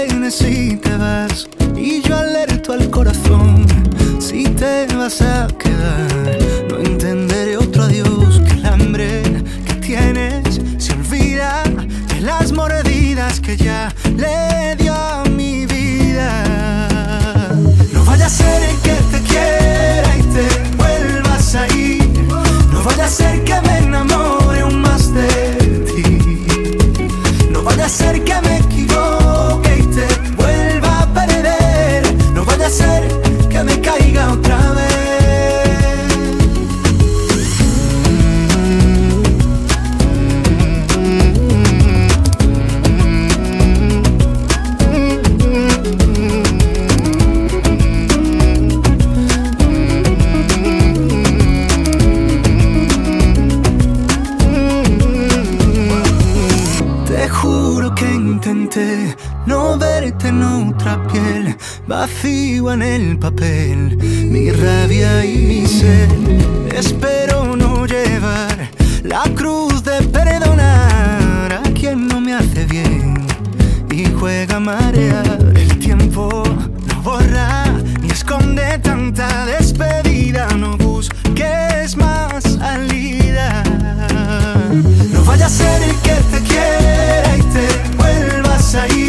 vienes y te vas, y yo alerto al corazón. Si te vas a quedar, no entenderé otro adiós, que el hambre que tienes se olvida de las mordidas que ya le dio a mi vida. No vaya a ser que te quiera y te vuelvas a ir. No vaya a ser que me enamore aún más de ti. No vaya a ser que me equivoque y te vuelva a perder. No vaya a ser que me caiga otra vez. Te juro que intenté no verte en otra piel, vacío en el papel, mi rabia y mi sed. Espero no llevar la cruz de perdonar a quien no me hace bien y juega a marear. El tiempo no borra ni esconde tanta despedida. No busques más salida. No vaya a ser el que te quiera y te vuelvas a ir.